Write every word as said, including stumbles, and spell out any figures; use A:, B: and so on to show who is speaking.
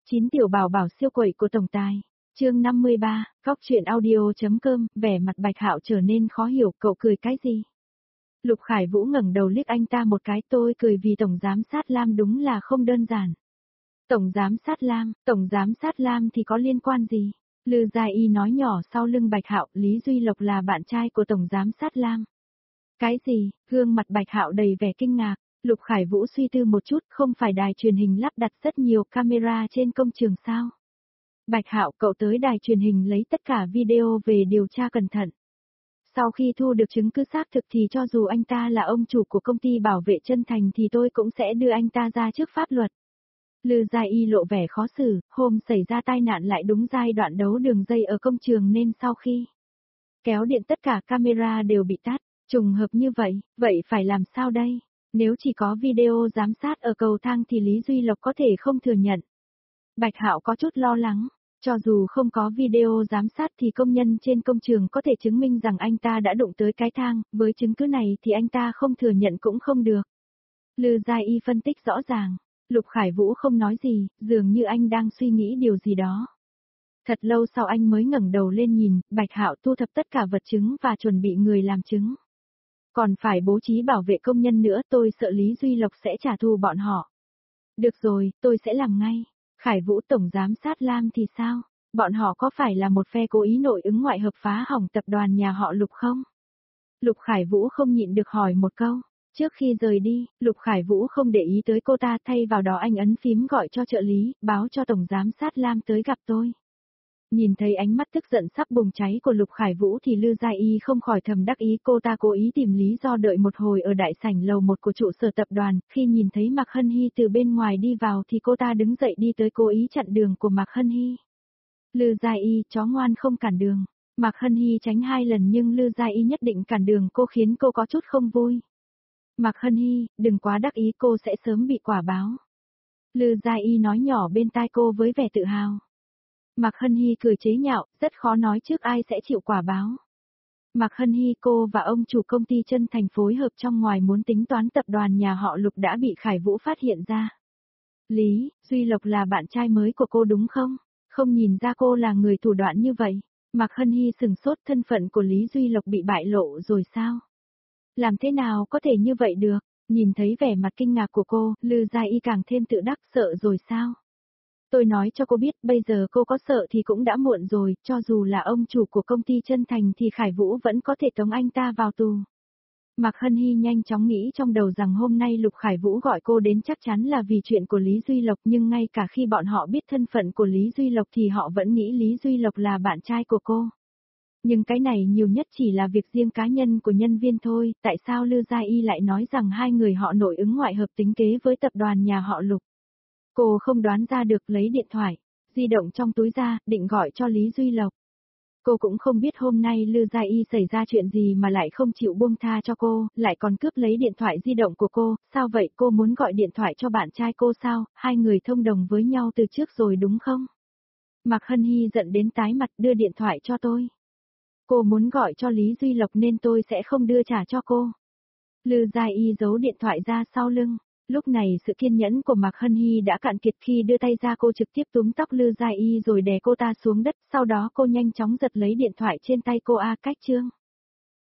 A: chín tiểu bảo bảo siêu quậy của tổng tài. Chương năm mươi ba, Góc truyện audio.com, vẻ mặt Bạch Hạo trở nên khó hiểu, cậu cười cái gì? Lục Khải Vũ ngẩng đầu liếc anh ta một cái, tôi cười vì tổng giám sát Lam đúng là không đơn giản. Tổng giám sát Lam, tổng giám sát Lam thì có liên quan gì? Lư Gia Y nói nhỏ sau lưng Bạch Hạo, Lý Duy Lộc là bạn trai của tổng giám sát Lam. Cái gì? Gương mặt Bạch Hạo đầy vẻ kinh ngạc. Lục Khải Vũ suy tư một chút, không phải đài truyền hình lắp đặt rất nhiều camera trên công trường sao? Bạch Hạo, cậu tới đài truyền hình lấy tất cả video về điều tra cẩn thận. Sau khi thu được chứng cứ xác thực thì cho dù anh ta là ông chủ của công ty bảo vệ chân thành thì tôi cũng sẽ đưa anh ta ra trước pháp luật. Lư Gia Y lộ vẻ khó xử, hôm xảy ra tai nạn lại đúng giai đoạn đấu đường dây ở công trường nên sau khi kéo điện tất cả camera đều bị tắt, trùng hợp như vậy, vậy phải làm sao đây? Nếu chỉ có video giám sát ở cầu thang thì Lý Duy Lộc có thể không thừa nhận. Bạch Hạo có chút lo lắng, cho dù không có video giám sát thì công nhân trên công trường có thể chứng minh rằng anh ta đã đụng tới cái thang, với chứng cứ này thì anh ta không thừa nhận cũng không được. Lư Gia Y phân tích rõ ràng, Lục Khải Vũ không nói gì, dường như anh đang suy nghĩ điều gì đó. Thật lâu sau anh mới ngẩng đầu lên nhìn, Bạch Hạo thu thập tất cả vật chứng và chuẩn bị người làm chứng. Còn phải bố trí bảo vệ công nhân nữa, tôi sợ Lý Duy Lộc sẽ trả thù bọn họ. Được rồi, tôi sẽ làm ngay. Khải Vũ tổng giám sát Lam thì sao? Bọn họ có phải là một phe cố ý nội ứng ngoại hợp phá hỏng tập đoàn nhà họ Lục không? Lục Khải Vũ không nhịn được hỏi một câu. Trước khi rời đi, Lục Khải Vũ không để ý tới cô ta, thay vào đó anh ấn phím gọi cho trợ lý, báo cho tổng giám sát Lam tới gặp tôi. Nhìn thấy ánh mắt tức giận sắp bùng cháy của Lục Khải Vũ thì Lư Gia Y không khỏi thầm đắc ý, cô ta cố ý tìm lý do đợi một hồi ở đại sảnh lầu một của trụ sở tập đoàn, khi nhìn thấy Mạc Hân Hy từ bên ngoài đi vào thì cô ta đứng dậy đi tới cố ý chặn đường của Mạc Hân Hy. Lư Gia Y, chó ngoan không cản đường. Mạc Hân Hy tránh hai lần nhưng Lư Gia Y nhất định cản đường cô, khiến cô có chút không vui. Mạc Hân Hy, đừng quá đắc ý, cô sẽ sớm bị quả báo. Lư Gia Y nói nhỏ bên tai cô với vẻ tự hào. Mạc Hân Hy cười chế nhạo, rất khó nói trước ai sẽ chịu quả báo. Mạc Hân Hy, cô và ông chủ công ty chân thành phối hợp trong ngoài muốn tính toán tập đoàn nhà họ Lục đã bị Khải Vũ phát hiện ra. Lý Duy Lộc là bạn trai mới của cô đúng không? Không nhìn ra cô là người thủ đoạn như vậy. Mạc Hân Hy sừng sốt, thân phận của Lý Duy Lộc bị bại lộ rồi sao? Làm thế nào có thể như vậy được? Nhìn thấy vẻ mặt kinh ngạc của cô, Lư Gia Y càng thêm tự đắc, sợ rồi sao? Tôi nói cho cô biết, bây giờ cô có sợ thì cũng đã muộn rồi, cho dù là ông chủ của công ty chân thành thì Khải Vũ vẫn có thể tống anh ta vào tù. Mạc Hân Hy nhanh chóng nghĩ trong đầu rằng hôm nay Lục Khải Vũ gọi cô đến chắc chắn là vì chuyện của Lý Duy Lộc, nhưng ngay cả khi bọn họ biết thân phận của Lý Duy Lộc thì họ vẫn nghĩ Lý Duy Lộc là bạn trai của cô. Nhưng cái này nhiều nhất chỉ là việc riêng cá nhân của nhân viên thôi, tại sao Lư Gia Y lại nói rằng hai người họ nội ứng ngoại hợp tính kế với tập đoàn nhà họ Lục? Cô không đoán ra được, lấy điện thoại di động trong túi ra, định gọi cho Lý Duy Lộc. Cô cũng không biết hôm nay Lư Gia Y xảy ra chuyện gì mà lại không chịu buông tha cho cô, lại còn cướp lấy điện thoại di động của cô, sao vậy, cô muốn gọi điện thoại cho bạn trai cô sao, hai người thông đồng với nhau từ trước rồi đúng không? Mạc Hân Hy giận đến tái mặt, đưa điện thoại cho tôi. Cô muốn gọi cho Lý Duy Lộc nên tôi sẽ không đưa trả cho cô. Lư Gia Y giấu điện thoại ra sau lưng. Lúc này sự kiên nhẫn của Mạc Hân Hy đã cạn kiệt, khi đưa tay ra cô trực tiếp túm tóc Lư Gia Y rồi đè cô ta xuống đất, sau đó cô nhanh chóng giật lấy điện thoại trên tay cô. A Cách Trương.